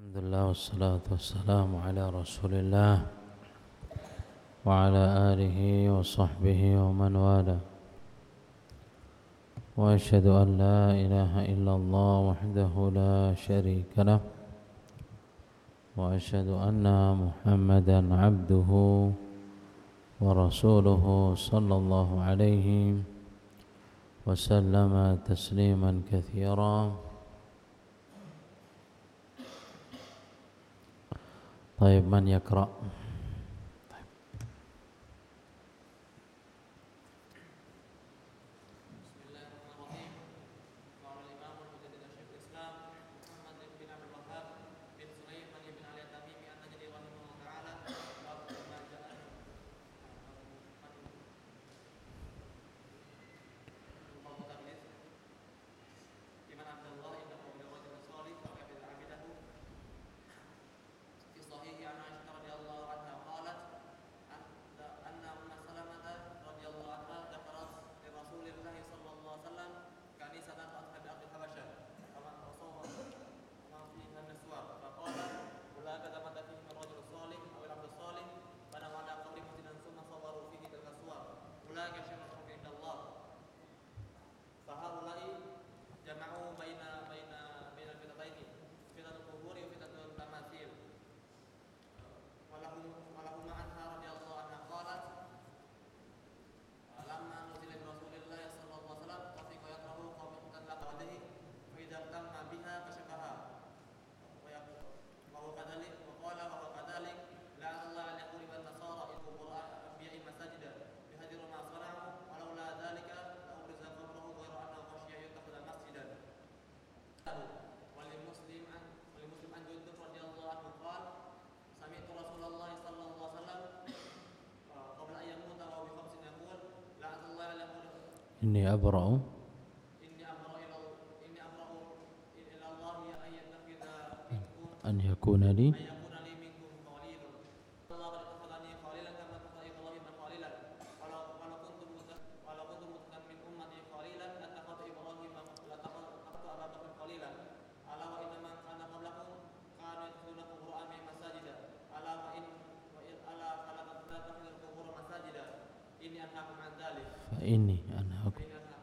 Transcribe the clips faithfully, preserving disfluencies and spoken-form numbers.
Alhamdulillah wassalatu wassalamu ala Rasulillah wa ala alihi wa sahbihi wa man wala. Wa asyhadu an la ilaha illallah wahdahu la syarika lah wa asyhadu anna Muhammadan abduhu wa rasuluhu sallallahu alaihi wa sallama tasliman katsira. طيب من يقرأ Inni abra'u an yakuna li fa inni anhaakum.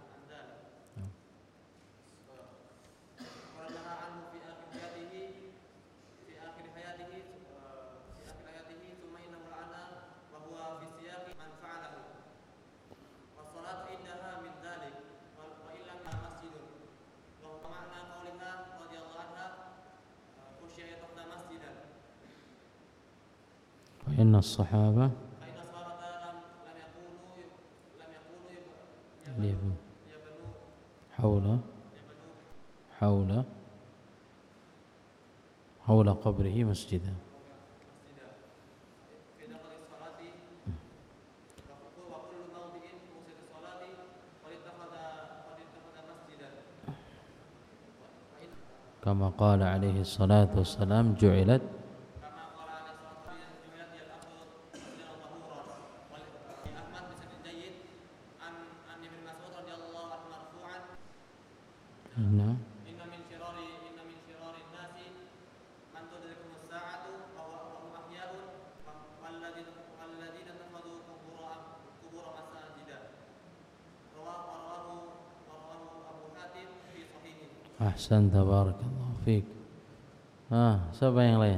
Inna as-sahaba حول حول حول قبره مسجدا. كما قال عليه الصلاة والسلام جعلت Inna Inna min syirari Inna min syirari nasi man tudrikumus sa'atu wa hum ahya'un walladzina walladzina takhadhu qubura qubura masajida. Rawahu rawahu rawahu Abu Hatim fi sahihi. Ahsan, tabarakallahu fiik. Ah, siapa yang lain?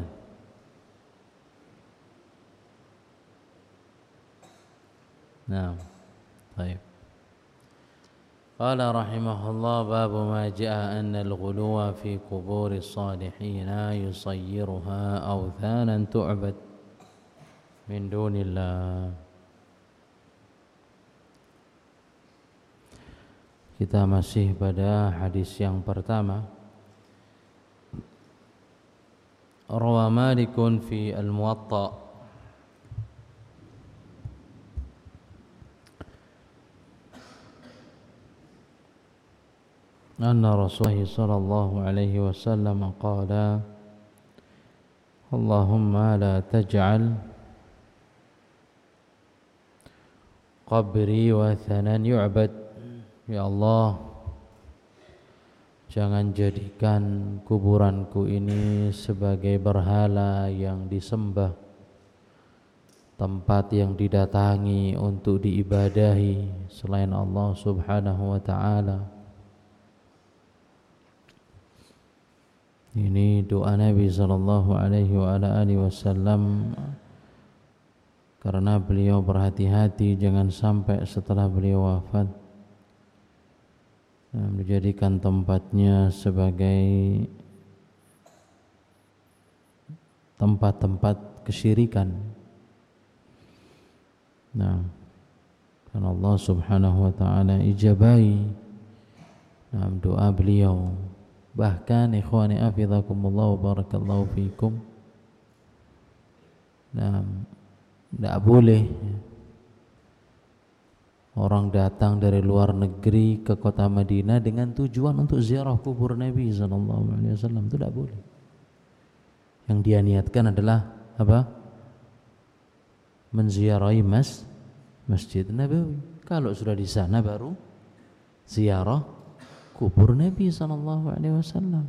Naam. Baik. قال رحمه الله باب ما جاء أن الغلو في قبور الصالحين يصيرها أوثانا تعبد من دون الله. Kita masih pada hadis yang pertama. Rawa Malikun fi al-Muwatta أن رسول الله صلى الله عليه وسلم قال اللهم لا تجعل قبري وثنا يعبد. Ya Allah, Jangan jadikan kuburanku ini sebagai berhala yang disembah, tempat yang didatangi untuk diibadahi selain Allah Subhanahu wa ta'ala. Ini doa Nabi sallallahu alaihi wa ala alihi wasallam, karena beliau berhati-hati jangan sampai setelah beliau wafat menjadikan tempatnya sebagai tempat-tempat kesyirikan. Nah, karena Allah Subhanahu wa ta'ala ijabai nah, doa beliau. Bahkan ikhwani afizakumullah wa barakallahu fikum, nah, tidak boleh orang datang dari luar negeri ke kota Madinah dengan tujuan untuk ziarah kubur Nabi sallallahu alaihi wasallam, itu tidak boleh. Yang dia niatkan adalah apa? Menziarahi mas Masjid Nabawi. Kalau sudah di sana baru ziarah kubur Nabi sallallahu alaihi wasallam.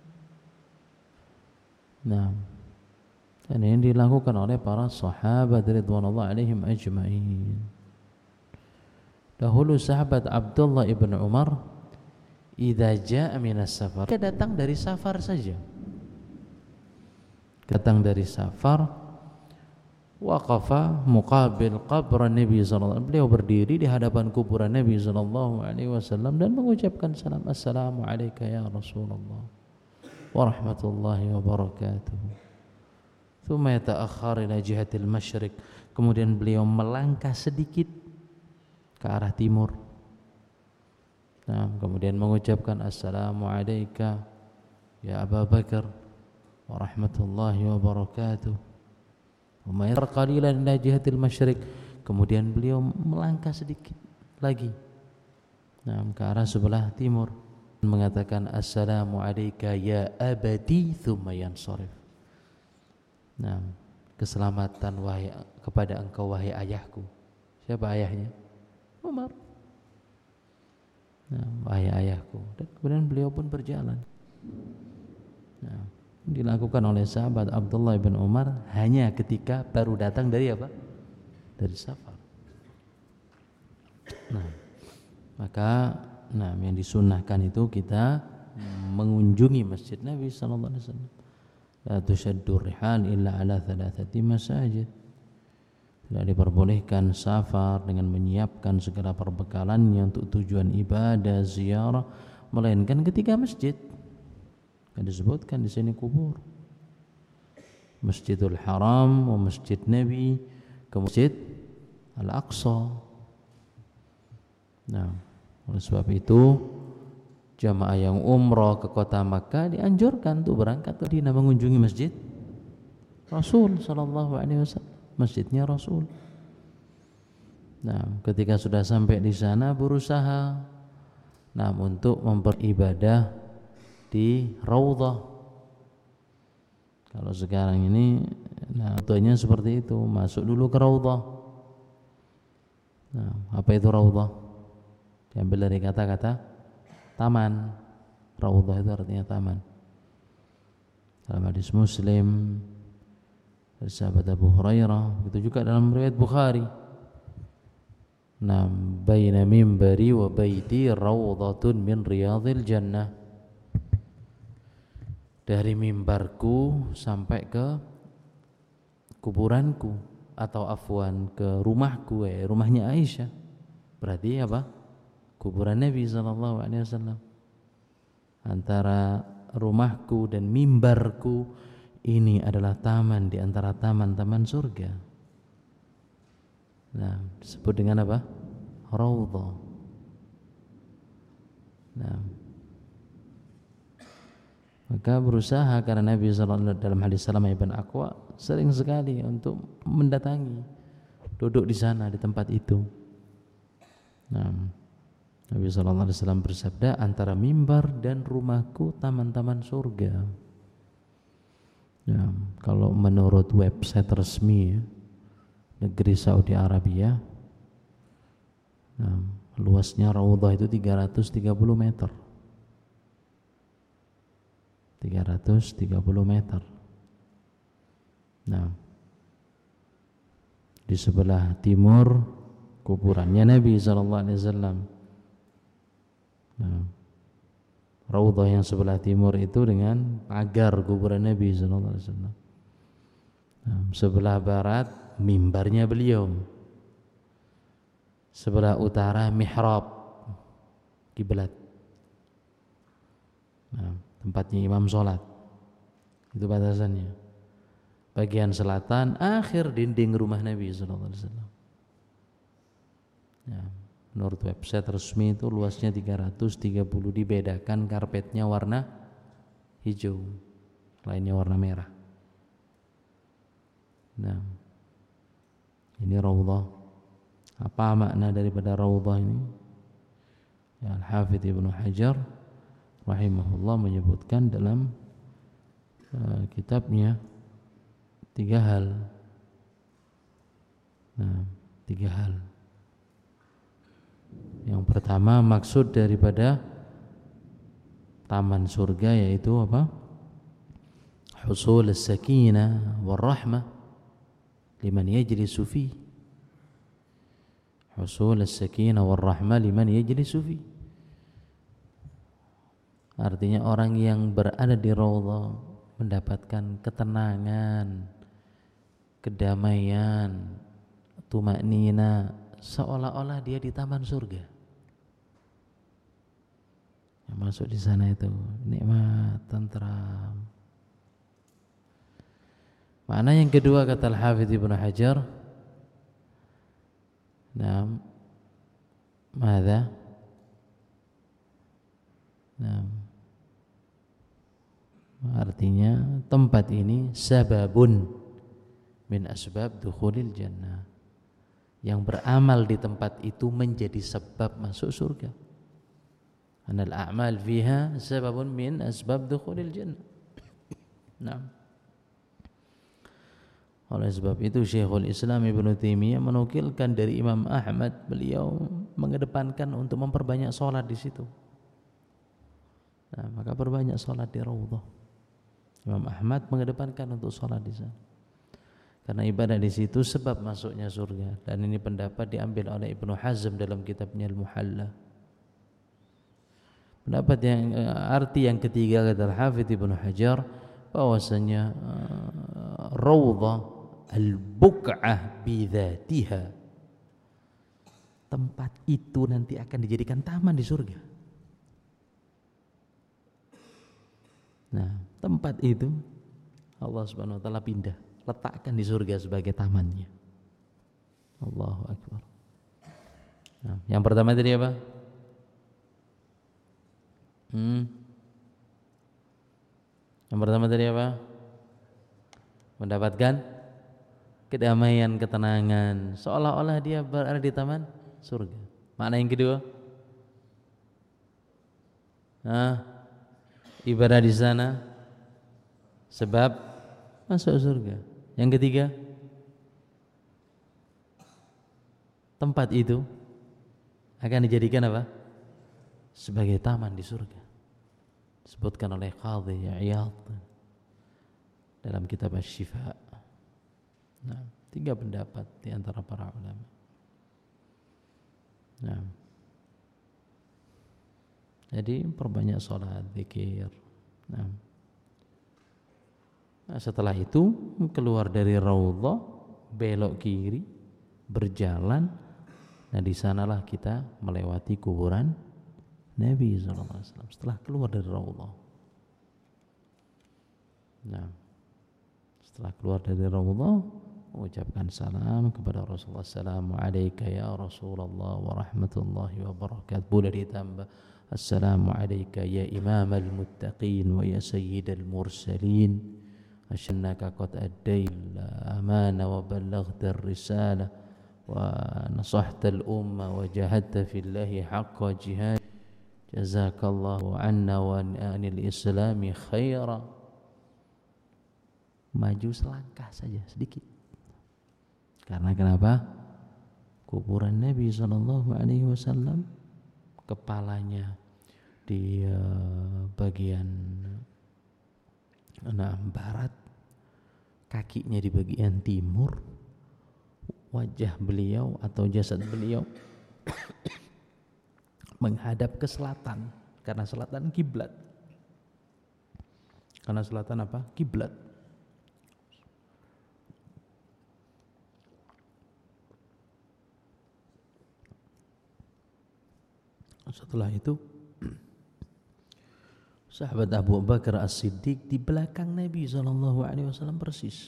Nah, dan ini dilakukan oleh para sahabat ridwanullah alaihim ajma'in. Dahulu sahabat Abdullah ibn Umar, idza jaa minas safar, dia datang dari safar saja. Datang dari safar, waqafa muqabil qabr Nabi sallallahu alaihi wasallam. Beliau berdiri di hadapan kuburan Nabi sallallahu alaihi wasallam dan mengucapkan salam, assalamu alayka ya Rasulullah wa rahmatullahi wa barakatuh. Thumma yata'akhkhar ila jihatil masyriq. Kemudian beliau melangkah sedikit ke arah timur. Nah, kemudian mengucapkan assalamu alayka ya Abu Bakar wa rahmatullahi wa barakatuh. Wa mayar qalilan ila jihatil masyriq. Kemudian beliau melangkah sedikit lagi, nah, ke arah sebelah timur, mengatakan assalamu alayka ya abadi thumma yansarif. Nah, keselamatan wahai kepada engkau wahai ayahku. Siapa ayahnya? Umar. Nah, wahai ayahku. Dan kemudian beliau pun berjalan. Nah, dilakukan oleh sahabat Abdullah bin Umar hanya ketika baru datang dari apa? Dari safar. Nah, maka nah yang disunnahkan itu kita mengunjungi masjid Nabi sallallahu alaihi wasallam. La tushaddu rihal illa ala thalathati masajid. Tidak diperbolehkan safar dengan menyiapkan segala perbekalannya untuk tujuan ibadah, ziarah, melainkan ketika masjid. Yang disebutkan di sini kubur. Masjidul Haram, wa Masjid Nabi, ke Masjid Al-Aqsa. Nah, oleh sebab itu jamaah yang umrah ke kota Makkah dianjurkan untuk berangkat ke Madinah mengunjungi masjid Rasul sallallahu alaihi wasallam. Masjidnya Rasul. Nah, ketika sudah sampai di sana berusaha nah untuk memperibadah di Raudhah. Kalau sekarang ini nah contohnya seperti itu, masuk dulu ke Raudhah. Nah, apa itu Raudhah? Diambil dari kata-kata taman. Raudhah itu artinya taman. Dalam hadis Muslim dari sahabat Abu Hurairah, itu juga dalam riwayat Bukhari. Nam baina mimbari wa baiti rawdatun min riyadil jannah. Dari mimbarku sampai ke kuburanku, atau afwan ke rumahku, eh rumahnya Aisyah. Berarti apa? Kuburan Nabi sallallahu alaihi wasallam. Antara rumahku dan mimbarku ini adalah taman di antara taman-taman surga. Nah, disebut dengan apa? Raudhah. Nah, maka berusaha karena Nabi sallallahu alaihi wasallam dalam hadis Salamah ibn Aqwa sering sekali untuk mendatangi, duduk di sana di tempat itu. Nah, Nabi sallallahu alaihi wasallam bersabda, antara mimbar dan rumahku taman-taman surga. Ya, kalau menurut website resmi ya, negeri Saudi Arabia, nah, luasnya Raudhah itu tiga ratus tiga puluh meter. tiga ratus tiga puluh meter. Nah, di sebelah timur kuburannya Nabi sallallahu alaihi wasallam. Nah, raudhah yang sebelah timur itu dengan pagar kuburan Nabi sallallahu alaihi wasallam. Nah, sebelah barat mimbarnya beliau. Sebelah utara mihrab kiblat. Nah, tempatnya imam sholat. Itu batasannya. Bagian selatan akhir dinding rumah Nabi sallallahu alaihi wasallam. Ya, menurut website resmi itu luasnya tiga ratus tiga puluh, dibedakan karpetnya warna hijau, lainnya warna merah. Nah, ini raudhah. Apa makna daripada raudhah ini? Ya, Al-Hafidz Ibnu Hajar rahimahullah menyebutkan dalam uh, kitabnya tiga hal. Nah, tiga hal. Yang pertama, maksud daripada taman surga yaitu apa? Husul as-sakinah wal rahmah liman yajlisu fi. Husul as-sakinah wal rahmah liman yajlisu fi. Artinya orang yang berada di raudhah mendapatkan ketenangan, kedamaian, tumaknina, seolah-olah dia di taman surga. Yang masuk di sana itu nikmat, tentram. Makna yang kedua kata Al-Hafidz Ibnu Hajar, nah, mada? Nah, artinya tempat ini sababun min asbab dukhulil jannah. Yang beramal di tempat itu menjadi sebab masuk surga. Anal a'mal fiha sababun min asbab dukhulil jannah. Nah, oleh sebab itu Syekhul Islam Ibnu Taimiyah menukilkan dari Imam Ahmad, beliau mengedepankan untuk memperbanyak sholat di situ. Nah, maka perbanyak sholat di raudhah. Imam Ahmad mengedepankan untuk sholat di sana. Karena ibadah di situ sebab masuknya surga, dan ini pendapat diambil oleh Ibnu Hazm dalam kitabnya Al-Muhalla. Pendapat yang arti yang ketiga kata Al-Hafidz Ibnu Hajar bahwasanya uh, raudhah al-buq'ah bidzatiha, tempat itu nanti akan dijadikan taman di surga. Nah, tempat itu Allah Subhanahu wa taala pindah, letakkan di surga sebagai tamannya. Allahu Akbar. Nah, yang pertama tadi apa? Hmm. Yang pertama tadi apa? Mendapatkan kedamaian, ketenangan, seolah-olah dia berada di taman surga. Makna yang kedua? Nah, ibadah di sana sebab masuk surga. Yang ketiga, tempat itu akan dijadikan apa? Sebagai taman di surga. Disebutkan oleh Qadhi Iyad dalam kitab Asy-Syifa. Nah, tiga pendapat di antara para ulama. Nah, jadi perbanyak sholat, zikir. Nah, nah setelah itu keluar dari raudhah, belok kiri, berjalan. Nah, di sanalah kita melewati kuburan Nabi sallallahu alaihi wasallam setelah keluar dari raudhah. Nah, setelah keluar dari raudhah, mengucapkan salam kepada Rasulullah. Assalamu alayka ya Rasulullah wa rahmatullahi wa barakatuh. Boleh ditambah Assalamu alayka ya imamal muttaqin wa ya sayyidal mursalin. Asyannaka qad addaytal amana wa ballaghtar risalah wa nasahtal umma wa jahadta fillahi haqqa jihad. Jazakallahu anna wa anil islami khaira. Maju selangkah saja sedikit. Karena kenapa? Kuburan Nabi sallallahu alaihi wasallam, kepalanya di uh, bagian nah barat, kakinya di bagian timur, wajah beliau atau jasad beliau menghadap ke selatan, karena selatan kiblat. Karena selatan apa? Kiblat. Setelah itu sahabat Abu Bakar As-Siddiq di belakang Nabi shallallahu alaihi wasallam persis.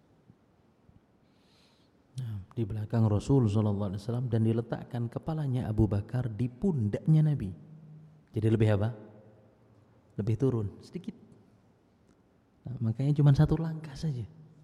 Nah, di belakang Rasul shallallahu alaihi wasallam, dan diletakkan kepalanya Abu Bakar di pundaknya Nabi. Jadi lebih apa? Lebih turun sedikit. Nah, makanya cuma satu langkah saja.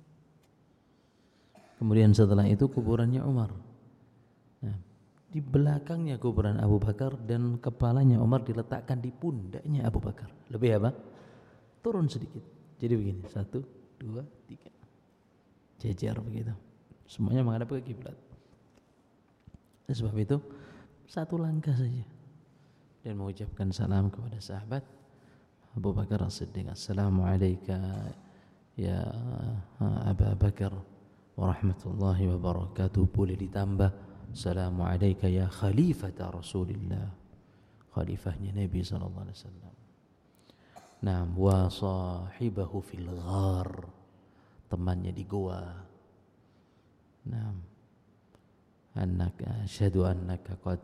Kemudian setelah itu kuburannya Umar. Nah, di belakangnya kuburan Abu Bakar dan kepalanya Umar diletakkan di pundaknya Abu Bakar. Lebih apa? Turun sedikit. Jadi begini, satu, dua, tiga, jejer begitu. Semuanya menghadap ke kiblat. Sebab itu satu langkah saja dan mengucapkan salam kepada sahabat Abu Bakar As-Siddiq. Assalamualaikum ya Abu Bakar wa rahmatullahi wa barakatuh. Boleh ditambah Assalamualaikum ya Khalifata Rasulillah, khalifahnya Nabi sallallahu alaihi wasallam. Naam, wa sahibahu fil ghar, temannya di goa. Naam, annaka asyhadu annaka qad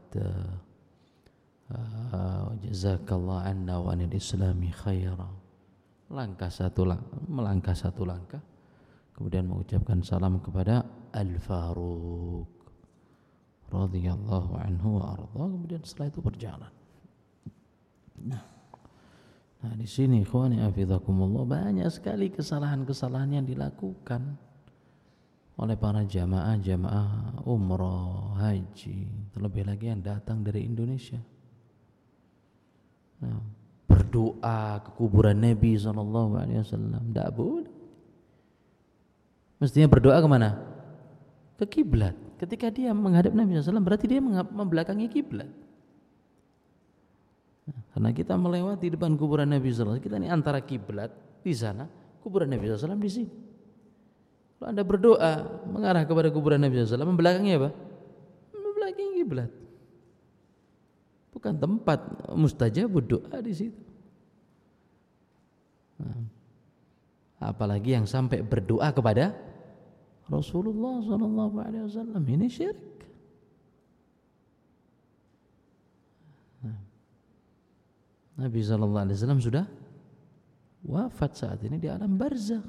uh, jazakallah anna wa anil islami khaira. Langkah satu langkah, melangkah satu langkah, kemudian mengucapkan salam kepada Al-Faruq radhiyallahu anhu wa arda. Kemudian setelah itu berjalan. Nah, nah di sini ikhwani hafizakumullah, banyak sekali kesalahan-kesalahan yang dilakukan oleh para jamaah-jamaah umrah, haji, terlebih lagi yang datang dari Indonesia. Nah, berdoa ke kuburan Nabi sallallahu alaihi wasallam tidak boleh. Mestinya berdoa kemana? Ke kiblat. Ketika dia menghadap Nabi sallallahu alaihi wasallam, berarti dia membelakangi kiblat. Nah, karena kita melewati depan kuburan Nabi sallallahu alaihi wasallam, kita ini antara kiblat di sana, kuburan Nabi sallallahu alaihi wasallam di sini. Kalau Anda berdoa mengarah kepada kuburan Nabi sallallahu alaihi wasallam, membelakangi apa? Membelakangi kiblat. Bukan tempat mustajab doa di situ. Nah, apalagi yang sampai berdoa kepada Rasulullah sallallahu alaihi wasallam, ini syirik. Nah, Nabi sallallahu alaihi wasallam sudah wafat saat ini di alam barzakh.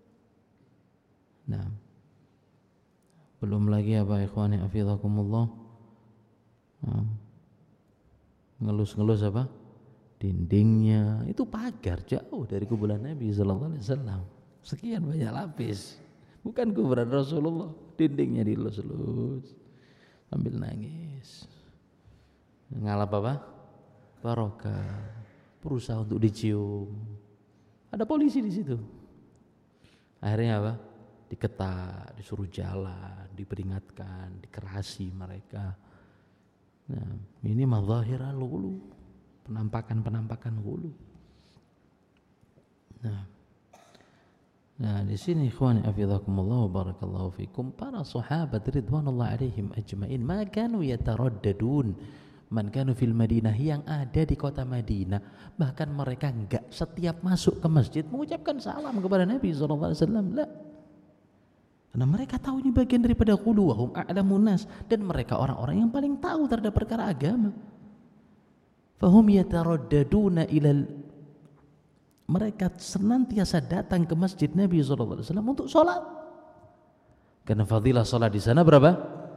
Nah, belum lagi apa ikhwani hafizakumullah, nah, ngelus-ngelus apa? Dindingnya itu pagar jauh dari kuburan Nabi sallallahu alaihi wasallam. Sekian banyak lapis. Bukan kuburan Rasulullah, dindingnya dilus-lus sambil nangis. Ngalap apa? Barokah. Berusaha untuk dicium. Ada polisi di situ. Akhirnya apa? Diketat, disuruh jalan, diperingatkan, dikerasi mereka. Nah, ini mazahirul ghulu, penampakan-penampakan ghulu. Nah, Nah di sini ikhwani hafizakumullah wa barakallahu fikum, para sahabat ridwanullah alaihim ajmain ma kanu yataraddadun man kanu fil Madinah, yang ada di kota Madinah, bahkan mereka enggak setiap masuk ke masjid mengucapkan salam kepada Nabi sallallahu alaihi wasallam. La. Karena mereka tahu ini bagian daripada qulu wa hum a'lamun nas, dan mereka orang-orang yang paling tahu terhadap perkara agama. Fahum yataraddaduna ilal, mereka senantiasa datang ke masjid Nabi sallallahu alaihi wasallam untuk sholat. Karena fadilah sholat di sana berapa?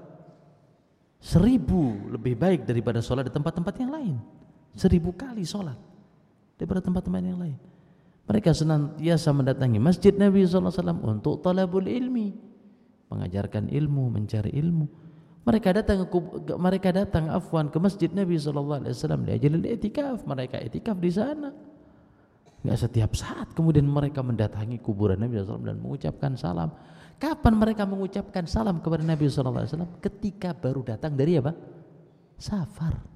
Seribu lebih baik daripada sholat di tempat-tempat yang lain. Seribu kali sholat daripada tempat-tempat yang lain. Mereka senantiasa mendatangi masjid Nabi sallallahu alaihi wasallam untuk talabul ilmi, mengajarkan ilmu, mencari ilmu. Mereka datang ke, mereka datang afwan ke masjid Nabi sallallahu alaihi wasallam liajlil i'tikaf, mereka i'tikaf di sana. Enggak setiap saat kemudian mereka mendatangi kuburan Nabi sallallahu alaihi wasallam dan mengucapkan salam. Kapan mereka mengucapkan salam kepada Nabi sallallahu alaihi wasallam? Ketika baru datang dari apa? Safar.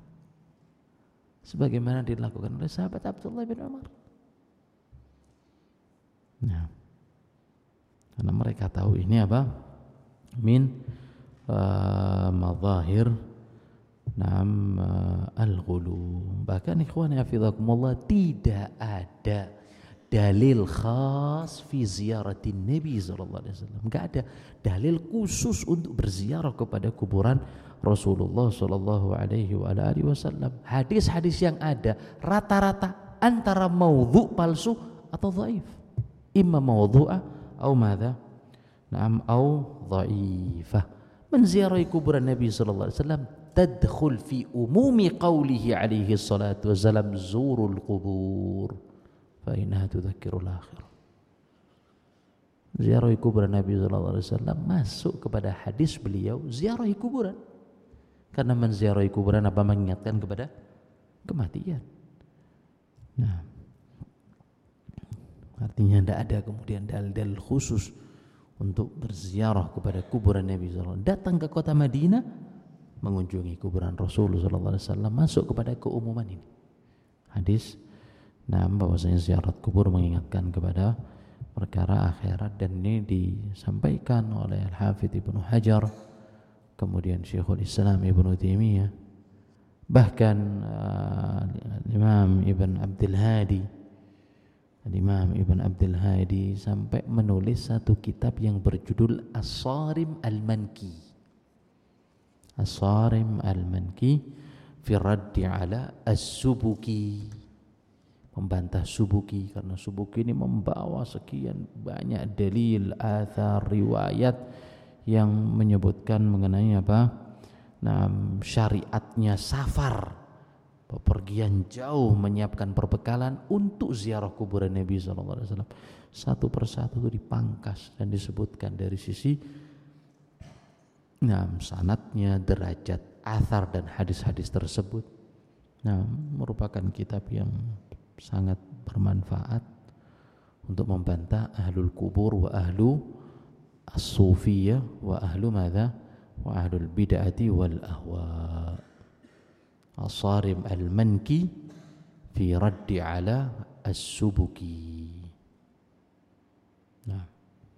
Sebagaimana dilakukan oleh sahabat Abdullah bin Umar. Nah, karena mereka tahu ini apa? Min uh, mazahir nam uh, al-ghulu. Bahkan ikhwani hafizakumullah, tidak ada dalil khas fi ziyaratin Nabi sallallahu alaihi wasallam. Enggak ada dalil khusus untuk berziarah kepada kuburan Rasulullah sallallahu alaihi wa alihi wasallam. Hadis-hadis yang ada rata-rata antara maudhu, palsu atau dhaif. Imma maudhu'ah atau madza? Naam, au dhaifah. Menziarahi kuburan Nabi sallallahu alaihi wasallam tadkhul fi umumi qawlihi alaihi salatu wasallam zurul qubur fa innaha tudzakkirul akhirah. Ziarahi kuburan Nabi sallallahu alaihi wasallam masuk kepada hadis beliau ziarahi kuburan. Karena menziarahi kuburan apa? Mengingatkan kepada kematian. Nah, artinya tidak ada kemudian dalil-dalil khusus untuk berziarah kepada kuburan Nabi sallallahu alaihi wasallam. Datang ke kota Madinah mengunjungi kuburan Rasulullah sallallahu alaihi wasallam, masuk kepada keumuman ini. Hadis nah bahwasanya ziarah kubur mengingatkan kepada perkara akhirat, dan ini disampaikan oleh Al-Hafidz Ibnu Hajar, kemudian Syekhul Islam Ibnu Taimiyah, bahkan uh, Imam Ibn Abdul Hadi Imam Ibn Abdul Hadi sampai menulis satu kitab yang berjudul As-Sarim Al-Manki. As-Sarim Al-Manki fi raddi ala As-Subuki, membantah Subuki, karena Subuki ini membawa sekian banyak dalil, athar, riwayat yang menyebutkan mengenai apa? Nah, syariatnya safar, bepergian jauh, menyiapkan perbekalan untuk ziarah kuburan Nabi sallallahu alaihi wasallam. Satu persatu itu dipangkas dan disebutkan dari sisi nah, sanadnya, derajat, athar dan hadis-hadis tersebut. Nah, merupakan kitab yang sangat bermanfaat untuk membantah ahlul kubur wa ahlu as-sufiyah wa ahlu madza wa ahlul bid'ati wal ahwa. As-Sarim Al-Manki fi raddi ala as-Subuki. Nah,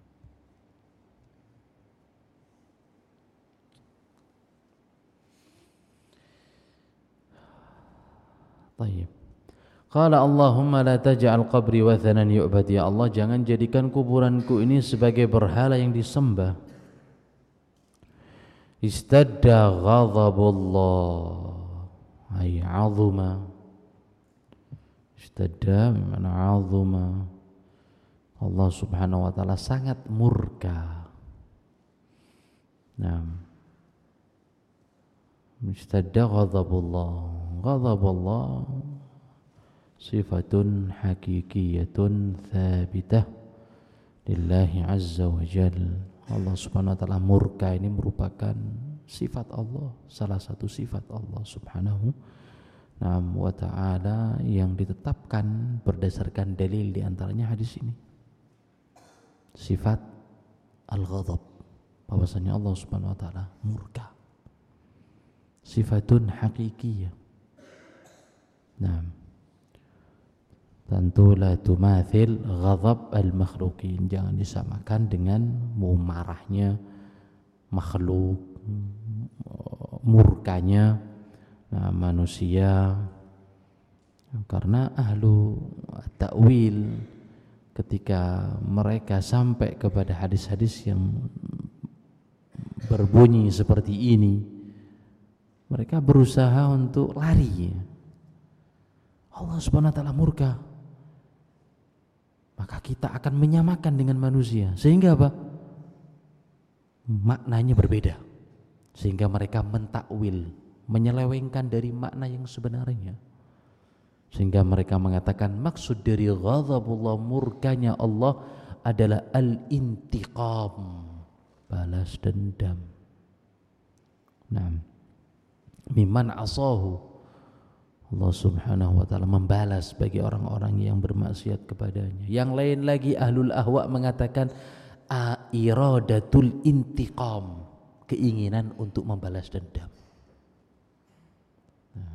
baik. Qala Allahumma la taj'al qabri wathanan yu'bad, ya Allah, jangan jadikan kuburanku ini sebagai berhala yang disembah. Istadda ghadabullah ay azuma, istadda bimana azuma, Allah subhanahu wa ta'ala sangat murka. Nah, istadda ghadabullah, ghadabullah sifatun hakikiyatun thabitah lillahi azza wa jal. Allah subhanahu wa ta'ala murka ini merupakan sifat Allah, salah satu sifat Allah subhanahu wa ta'ala yang ditetapkan berdasarkan dalil, diantaranya hadis ini, sifat al-ghadab, bahwasanya Allah subhanahu wa ta'ala murka, sifatun hakikiyah. Nah, tentu la tumathil ghadab al-makhluqin, jangan disamakan dengan marahnya makhluk, murkanya nah, manusia. Karena ahlu ta'wil ketika mereka sampai kepada hadis-hadis yang berbunyi seperti ini, mereka berusaha untuk lari. Allah subhanahu wa ta'ala murka, maka kita akan menyamakan dengan manusia, sehingga apa? Maknanya berbeda, sehingga mereka mentakwil, menyelewengkan dari makna yang sebenarnya, sehingga mereka mengatakan maksud dari ghadabullah, murkanya Allah, adalah al-intiqam, balas dendam. Nah, miman asahu, Allah subhanahu wa ta'ala membalas bagi orang-orang yang bermaksiat kepadanya. Yang lain lagi ahlul ahwa mengatakan iradatul intiqam, keinginan untuk membalas dendam. Nah,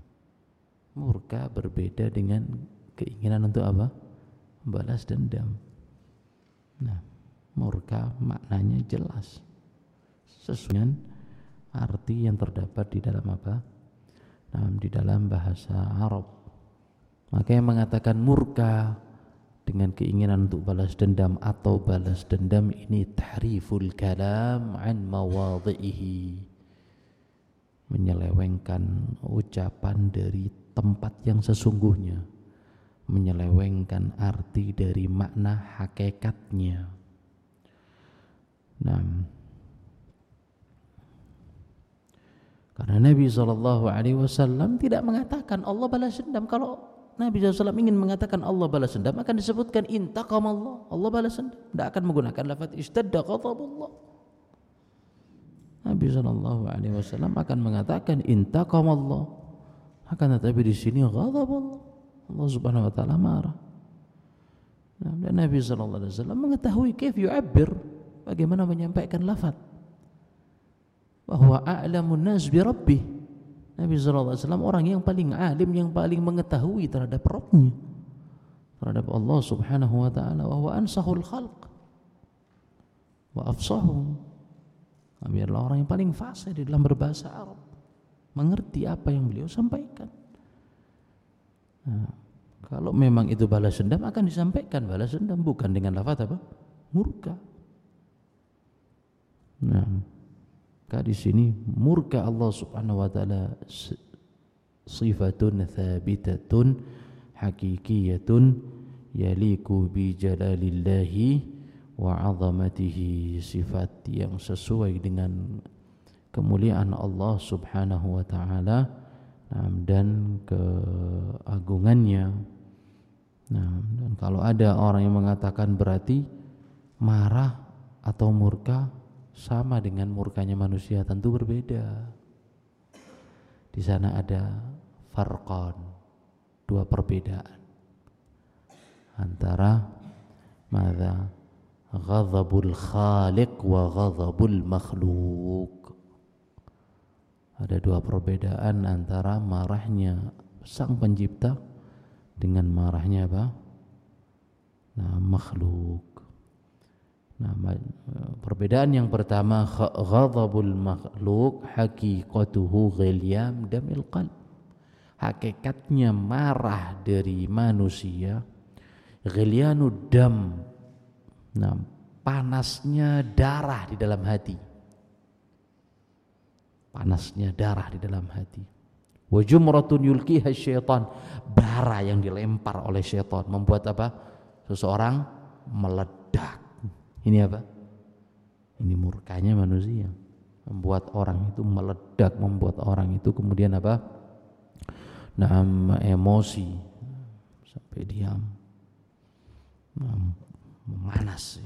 murka berbeda dengan keinginan untuk apa? Membalas dendam. Nah, murka maknanya jelas sesuai dengan arti yang terdapat di dalam apa? Nah, di dalam bahasa Arab. Maka yang mengatakan murka dengan keinginan untuk balas dendam atau balas dendam ini tahriful kalam an mawadhihi, menyelewengkan ucapan dari tempat yang sesungguhnya, menyelewengkan arti dari makna hakikatnya. Nah, karena Nabi shallallahu alaihi wasallam tidak mengatakan Allah balas dendam. Kalau Nabi shallallahu alaihi wasallam ingin mengatakan Allah balas dendam, akan disebutkan intaqamallah, Allah balas dendam. Tidak akan menggunakan lafaz ishtadda ghadabullah. Nabi shallallahu alaihi wasallam akan mengatakan intaqamallah. Akan tetapi di sini ghadabullah, Allah subhanahu wa ta'ala marah. Nah, dan Nabi shallallahu alaihi wasallam mengetahui kaif yu'abbir, bagaimana menyampaikan lafaz. Bahwa a'lamun nas bi rabbih. Nabi shallallahu alaihi wasallam orang yang paling alim, yang paling mengetahui terhadap Rabbnya, terhadap Allah subhanahu wa ta'ala. Wa huwa ansahul khalq wa afsahum. Nabi adalah orang yang paling fasih di dalam berbahasa Arab, mengerti apa yang beliau sampaikan. Nah, kalau memang itu balas dendam, akan disampaikan balas dendam, bukan dengan lafaz apa? Murka. Nah, maka di sini murka Allah subhanahu wa ta'ala sifatun thabitatun hakikiyatun yaliku bi jalalillahi wa azamatihi, sifat yang sesuai dengan kemuliaan Allah subhanahu wa ta'ala dan keagungannya. Nah, dan kalau ada orang yang mengatakan berarti marah atau murka sama dengan murkanya manusia, tentu berbeda. Di sana ada farqan, dua perbedaan antara madza ghadabul khaliq wa ghadabul makhluk. Ada dua perbedaan antara marahnya sang pencipta dengan marahnya apa? Nah, makhluk. Nah, perbedaan yang pertama, ghadabul makhluk haqiqatuhu ghilyam damil qalb. Hakikatnya marah dari manusia ghilyanud dam. Nah, panasnya darah di dalam hati. Panasnya darah di dalam hati. Wa jumratun yulqiha syaitan, bara yang dilempar oleh syaitan membuat apa? Seseorang meledak. Ini apa? Ini murkanya manusia, membuat orang itu meledak, membuat orang itu kemudian apa? Nah, emosi sampai diam, nah, memanas.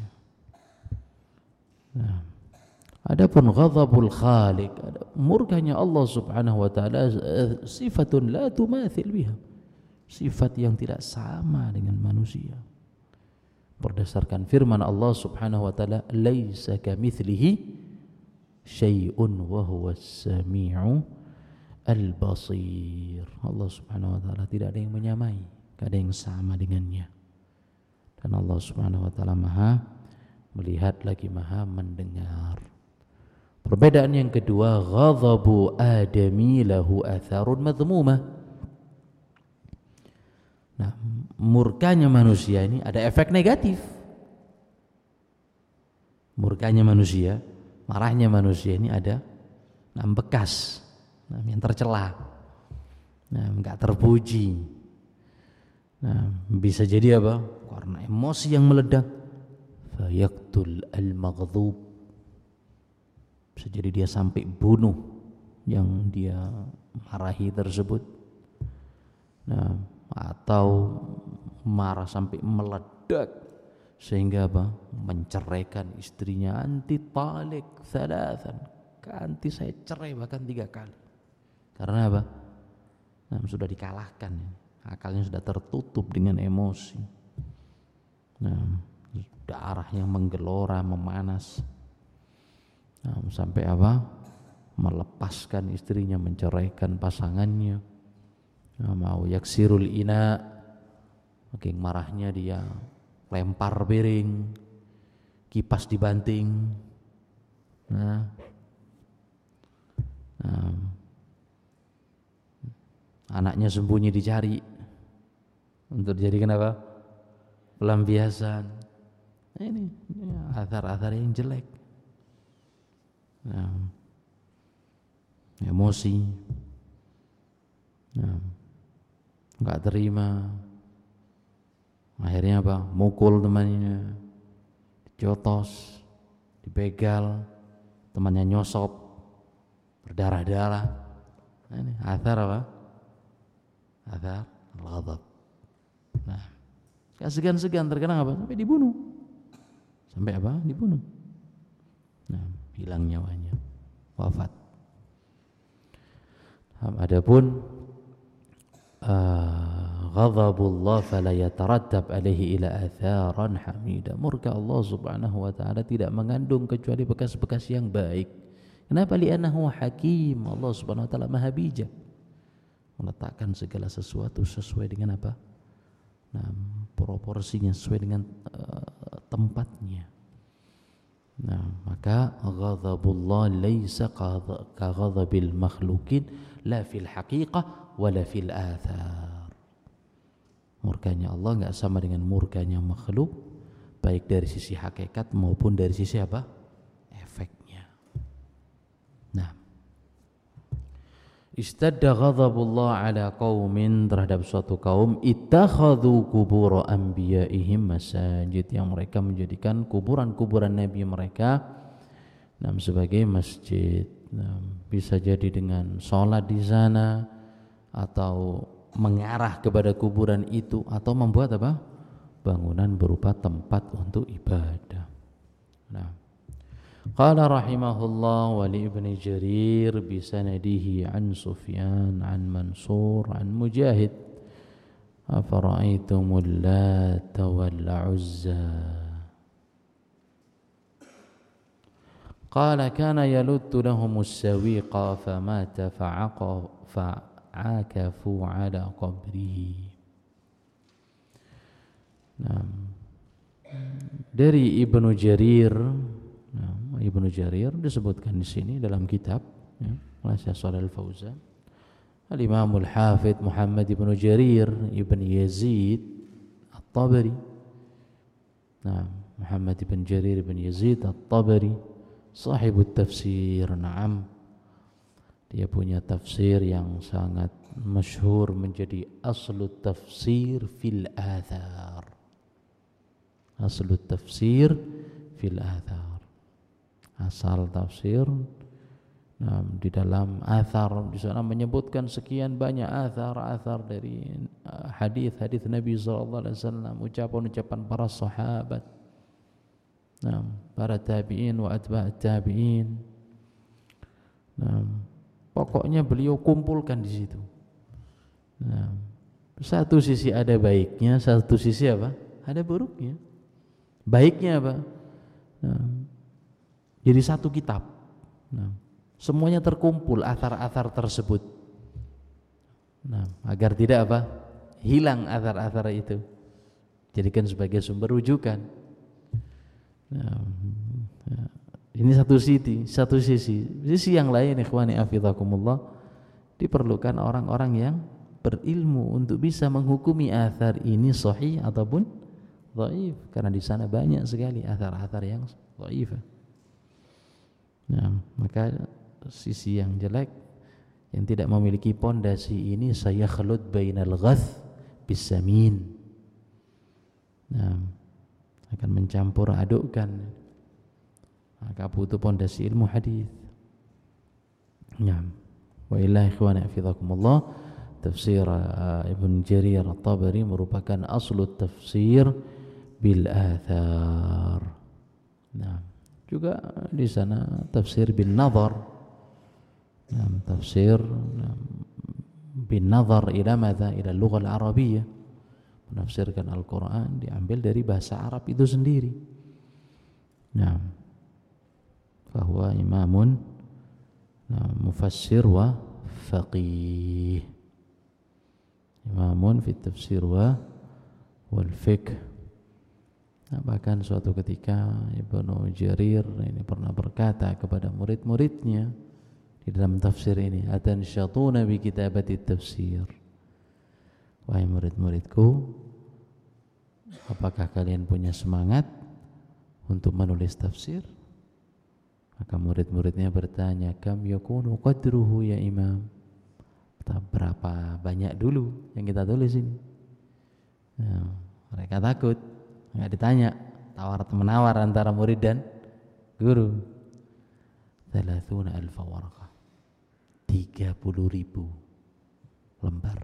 Nah, adapun ghadabul khaliq, murkanya Allah subhanahu wa ta'ala sifatun la tumathil biha, sifat yang tidak sama dengan manusia. Berdasarkan firman Allah subhanahu wa ta'ala, laisa kamitslihi syai'un wa huwas sami'u al-basir. Allah subhanahu wa ta'ala tidak ada yang menyamai, tidak ada yang sama dengannya. Dan Allah subhanahu wa ta'ala maha melihat lagi maha mendengar. Perbedaan yang kedua, ghadhabu adami lahu atharun madhmumah. Nah, murkanya manusia ini ada efek negatif. Murkanya manusia, marahnya manusia ini ada nah, bekas, nah, yang tercela, nah, enggak terpuji. Nah, bisa jadi apa? Karena emosi yang meledak, fayaqtul al-maghdhub. Bisa jadi dia sampai bunuh yang dia marahi tersebut. Nah, atau marah sampai meledak sehingga apa? Menceraikan istrinya, anti talik thalathan, ganti saya cerai bahkan tiga kali. Karena apa? Nah, sudah dikalahkan, akalnya sudah tertutup dengan emosi. Nah, darah yang menggelora, memanas. Nah, sampai apa? Melepaskan istrinya, menceraikan pasangannya. Nah, mau yaksirul ina, makin marahnya dia lempar piring, kipas dibanting. Nah, nah, anaknya sembunyi dicari untuk dijadikan apa? Pelampiasan. Nah, ini athar-athar yang jelek. Nah, emosi, nah, nggak terima, akhirnya apa? Mukul temannya, dijotos, dibegal, temannya nyosop, berdarah-darah. Nah, ini athar apa? Athar al-ghadab. Nah, gak segan-segan terkadang apa? Sampai dibunuh. Sampai apa? Dibunuh. Nah, hilang nyawanya, wafat. Adapun uh, ghadabullah fala yatarattab alaihi ila atharan hamida. Murka Allah Subhanahu wa taala tidak mengandung kecuali bekas-bekas yang baik. Kenapa? Li'annahu hakim. Allah Subhanahu wa taala Maha bijak, meletakkan segala sesuatu sesuai dengan apa? Nah, proporsinya, sesuai dengan uh, tempatnya. Nah, maka ghadabullah laisa ka ghadabil makhluqin la fil haqiqah wala fil athar. Murkanya Allah enggak sama dengan murkanya makhluk, baik dari sisi hakikat maupun dari sisi apa? Efeknya. Nah, istadda ghadabullah ala qaumin, terhadap suatu kaum, ittakhadhu qubur anbiya'ihim masajid, yang mereka menjadikan kuburan-kuburan nabi mereka nah, sebagai masjid. Nah, bisa jadi dengan sholat di sana atau mengarah kepada kuburan itu, atau membuat apa? Bangunan berupa tempat untuk ibadah. Nah, qala rahimahullah wa li ibni Jarir bisanadihi an Sufyan an Mansur an Mujahid afara'aitumul Lata wal Uzza qala kana yaluttu lahumus sawiqa famata fa'akafu ala qabrihi. Nah, dari Ibnu Jarir, nah, Ibnu Jarir disebutkan di sini dalam kitab ya, Syekh Shalal Fauzan, Al-Imamul Hafidh Muhammad Ibnu Jarir Ibn Yazid At-Tabari. Nah, Muhammad Ibn Jarir Ibn Yazid At-Tabari, sahibut tafsir. Naam, dia punya tafsir yang sangat masyhur, menjadi aslut tafsir fil athar. Aslut tafsir fil athar, asal tafsir. Nah, di dalam athar di sana menyebutkan sekian banyak athar-athar dari hadis-hadis Nabi sallallahu alaihi wasallam, ucapan-ucapan para sahabat, nah, para tabi'in wa atba'at tabi'in. Nah, pokoknya beliau kumpulkan di situ. Nah, satu sisi ada baiknya, satu sisi apa? Ada buruknya. Baiknya apa? Nah, jadi satu kitab. Nah, semuanya terkumpul athar-athar tersebut. Nah, agar tidak apa? Hilang athar-athar itu. Jadikan sebagai sumber rujukan. Nah, ini satu sisi, satu sisi. Sisi yang lain, ikhwani afidakumullah, diperlukan orang-orang yang berilmu untuk bisa menghukumi athar ini sahih ataupun dhaif, karena di sana banyak sekali athar-athar yang dhaif. Nah, maka sisi yang jelek, yang tidak memiliki pondasi ini, saya khalud bainal ghath bisamin. Nah, akan mencampur adukkan, maka butuh pondasi ilmu hadis. Ya, wa illa ikhwani hafizakumullah, tafsir uh, Ibn Jarir At-Tabari merupakan aslu tafsir bil athar. Nah, juga di sana tafsir bin nazar. Nah, tafsir nah, bin nazar ila madza? Ila al-lughah al-arabiyyah. Menafsirkan Al-Quran diambil dari bahasa Arab itu sendiri. Nah, bahwa imamun nah, mufassir wa faqih, imamun fi tafsir wa wal fiqh. Nah, bahkan suatu ketika Ibnu Jarir ini pernah berkata kepada murid-muridnya di dalam tafsir ini, atanshatuna bi kitabati tafsir, wahai murid-muridku, apakah kalian punya semangat untuk menulis tafsir? Maka murid-muridnya bertanya, kam yakunu qadruhu ya imam, berapa banyak dulu yang kita tulis ini? Nah, mereka takut, nggak ditanya, tawar menawar antara murid dan guru. Thalathuna alfa waraqah, tiga puluh ribu lembar.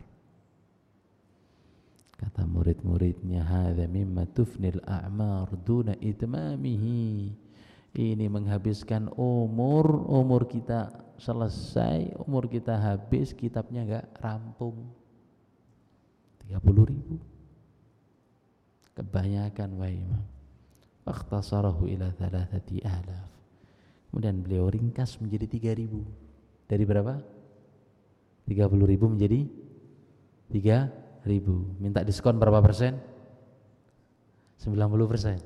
Kata murid-muridnya, hadza mimma tufnil a'mar duna itmamihi, ini menghabiskan umur, umur kita selesai, umur kita habis, kitabnya enggak rampung. tiga puluh ribu, kebanyakan wa imam. Fakhtasarahu ila thalathati alaf, kemudian beliau ringkas menjadi tiga ribu. Dari berapa? tiga puluh ribu menjadi tiga ribu. Minta diskon berapa persen? sembilan puluh persen.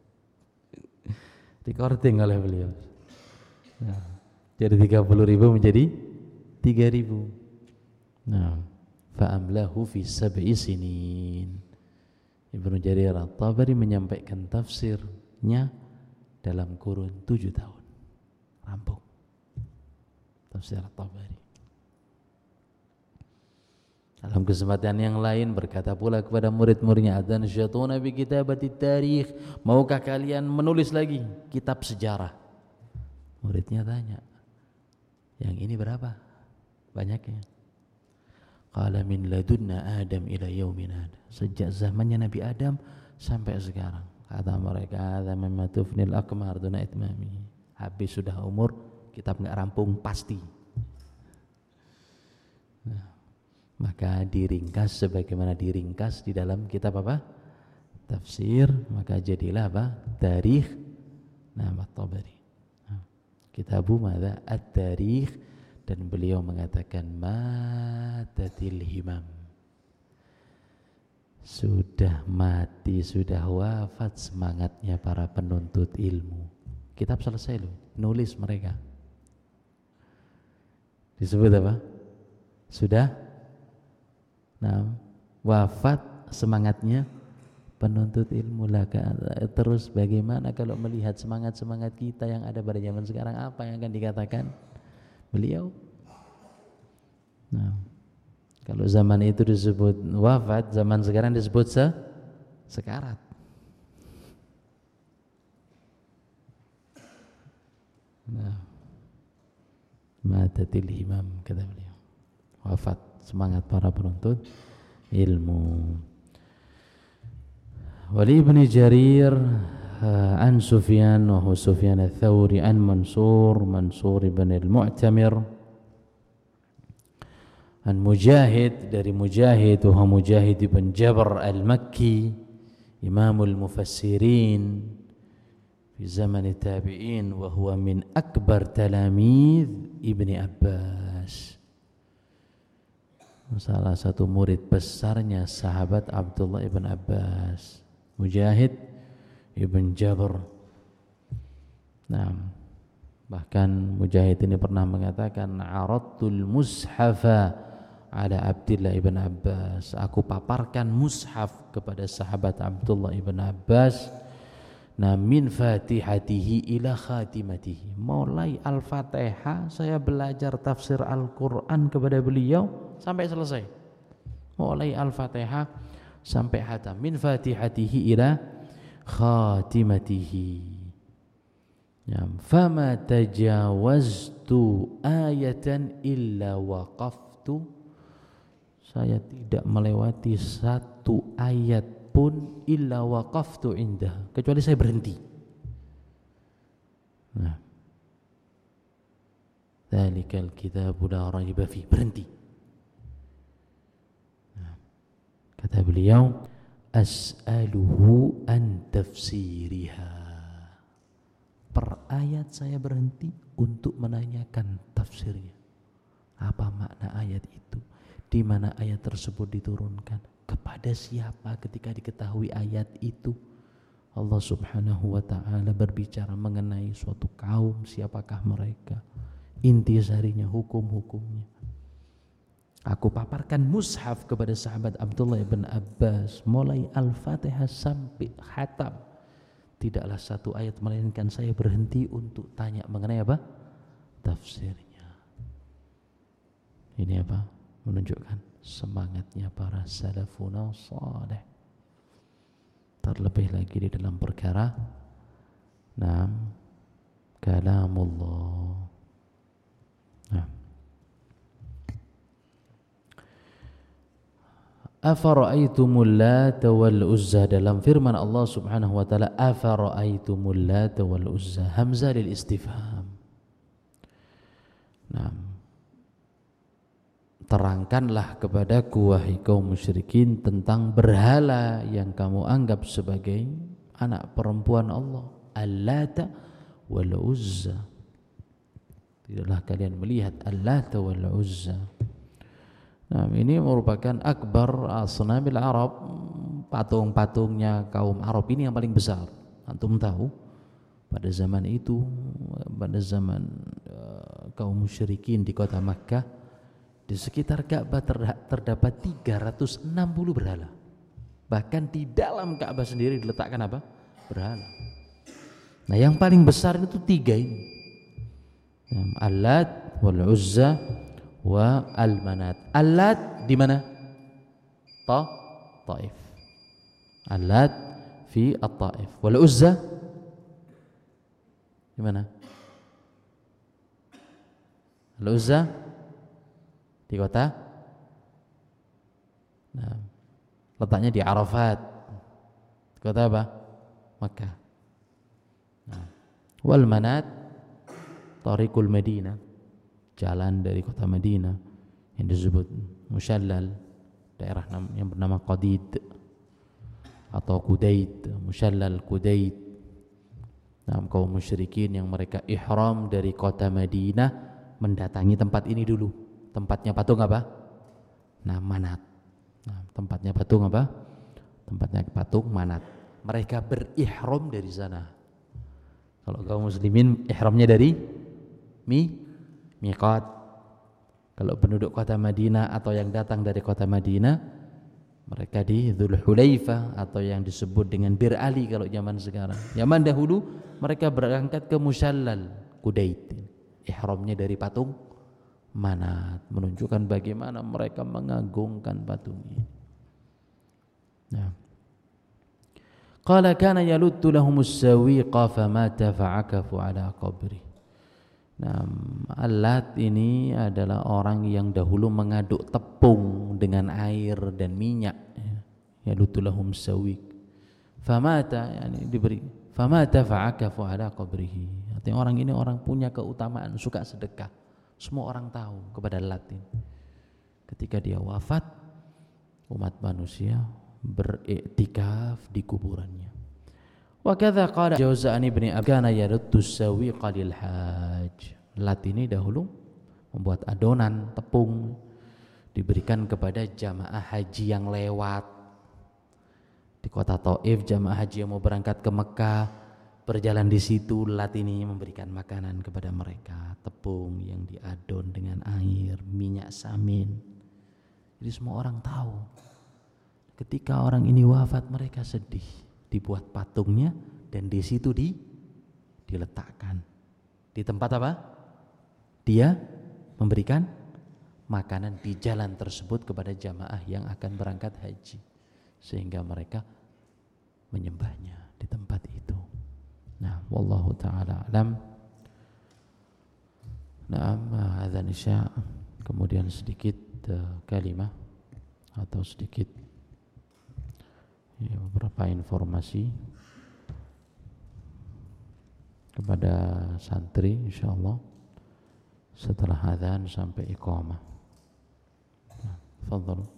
Recording oleh beliau. Nah, jadi tiga puluh ribu menjadi tiga ribu. Nah, fa'amlahu fi sab'i sinin. Ibnu Jarir At-Tabari menyampaikan tafsirnya dalam kurun tujuh tahun. Rampung. Tafsir At-Tabari. Dalam kesempatan yang lain berkata pula kepada murid-muridnya, atanshatuna bi kitabati tarikh, maukah kalian menulis lagi kitab sejarah? Muridnya tanya, yang ini berapa banyaknya? Qala min ladunna Adam ila yaumina, sejak zamannya Nabi Adam sampai sekarang. Kata mereka, hadza mimma tufnil akmar duna itmami, habis sudah umur, kitab enggak rampung pasti. Nah, maka diringkas sebagaimana diringkas di dalam kitab apa? Tafsir, maka jadilah apa? Tarikh nama Tabari. Nah, kitabu madza? At-Tarikh, dan beliau mengatakan matatil himam. Sudah mati, sudah wafat semangatnya para penuntut ilmu. Kitab selesai loh, nulis mereka. Disebut apa? Sudah nah, wafat semangatnya penuntut ilmu lah. Terus bagaimana kalau melihat semangat-semangat kita yang ada pada zaman sekarang, apa yang akan dikatakan beliau? Nah, kalau zaman itu disebut wafat, zaman sekarang disebut se sekarat. Nah, matatil imam, kata beliau, wafat semangat para penuntut ilmu. Wali Ibn Jarir an Sufyan wa huwa Sufyan ats-Tsauri an Mansur Mansur ibn al-Mu'tamir an Mujahid, dari Mujahid wa Mujahid ibn Jabr al-Makki imamul mufassirin fi zaman tabi'in wa huwa min akbar talamid Ibni Abbas, salah satu murid besarnya sahabat Abdullah ibn Abbas, Mujahid ibn Jabr. Nah, bahkan Mujahid ini pernah mengatakan, aradtul mushafa ala Abdullah ibn Abbas, aku paparkan mushaf kepada sahabat Abdullah ibn Abbas. Nah, min fatihatihi ila khatimatihi, mulai Al-Fatihah saya belajar tafsir Al-Quran kepada beliau sampai selesai, mulai Al-Fatihah sampai hatam, min fatihatihi ila khatimatihi. Ya, fama tajawaztu ayatan illa waqaftu, saya tidak melewati satu ayat pun illa waqaftu indah, kecuali saya berhenti. Nah, dzalikal kitabu la raiba fi, berhenti. Nah, kata beliau, as'aluhu an tafsiriha, per ayat saya berhenti untuk menanyakan tafsirnya. Apa makna ayat itu? Di mana ayat tersebut diturunkan? Kepada siapa ketika diketahui ayat itu? Allah subhanahu wa ta'ala berbicara mengenai suatu kaum, siapakah mereka, intisarinya, hukum-hukumnya. Aku paparkan mushaf kepada sahabat Abdullah bin Abbas, mulai Al-Fatihah sampai khatam. Tidaklah satu ayat melainkan saya berhenti untuk tanya mengenai apa? Tafsirnya. Ini apa? Menunjukkan semangatnya para salafuna salih. Terlebih lagi di dalam perkara Naam kalamullah. Nah. Afara'aitumul Lata wal Uzza, dalam firman Allah Subhanahu wa taala, afara'aitumul Lata wal Uzza, hamzah lil istifham. Nah, terangkanlah kepadaku wahai kaum musyrikin tentang berhala yang kamu anggap sebagai anak perempuan Allah, Al-Lata wal Uzza. Tidaklah kalian melihat Al-Lata wal Uzza. Nah, ini merupakan akbar asnamil Arab, patung-patungnya kaum Arab ini yang paling besar. Antum tahu pada zaman itu, pada zaman uh, kaum musyrikin di kota Makkah, di sekitar Ka'bah terdapat tiga ratus enam puluh berhala. Bahkan di dalam Ka'bah sendiri diletakkan apa? Berhala. Nah, yang paling besar itu tiga ini. Al-Lat wal Uzza wa Al-Manat. Al-Lat di mana? Ta Taif. Al-Lat fi At-Taif. Wal Uzza di mana? Al-Uzza di kota, nah, letaknya di Arafat, kota apa? Makkah. Nah, wal Manat Tariqul Madinah, jalan dari kota Madinah yang disebut Mushallal, daerah yang bernama Qadid atau Qudaid, Mushallal Qudaid. Nah, kaum musyrikin yang mereka ihram dari kota Madinah mendatangi tempat ini dulu. Tempatnya patung apa? Nah, Manat. Nah, tempatnya patung apa? Tempatnya patung Manat. Mereka berihram dari sana. Kalau kaum muslimin ihramnya dari mi miqat. Kalau penduduk kota Madinah atau yang datang dari kota Madinah, mereka di Dzulhulaifah atau yang disebut dengan Bir Ali kalau zaman sekarang. Zaman dahulu mereka berangkat ke Mushallal Qudaid. Ihramnya dari patung Manat, menunjukkan bagaimana mereka mengagungkan patung ini. Nah, qala kana yaluttu lahumus sawiqa famata fa'akafu ala qabri. Nah, Al-Lat ini adalah orang yang dahulu mengaduk tepung dengan air dan minyak. Yaluttu lahum sawiq. Famata, yani diberi famata fa'akafu ala qabrihi. Artinya orang ini orang punya keutamaan, suka sedekah. Semua orang tahu kepada Lat ini. Ketika dia wafat, umat manusia beriktikaf di kuburannya. Wa kadza qala Jauzani bin Abgana yaruddu sawiqa lil hajj. Lat ini dahulu membuat adonan tepung diberikan kepada jamaah haji yang lewat di kota Taif. Jamaah haji yang mau berangkat ke Mekah berjalan di situ, Lat ini memberikan makanan kepada mereka, tepung yang diadon dengan air, minyak samin. Jadi semua orang tahu. Ketika orang ini wafat, mereka sedih. Dibuat patungnya dan di situ di diletakkan. Di tempat apa? Dia memberikan makanan di jalan tersebut kepada jamaah yang akan berangkat haji, sehingga mereka menyembahnya di tempat itu. Nah, wallahu ta'ala alam. Naam, adzan isya, kemudian sedikit uh, kalimah atau sedikit ya, beberapa informasi kepada santri insyaallah setelah adzan sampai iqamah. Nah, fadhal.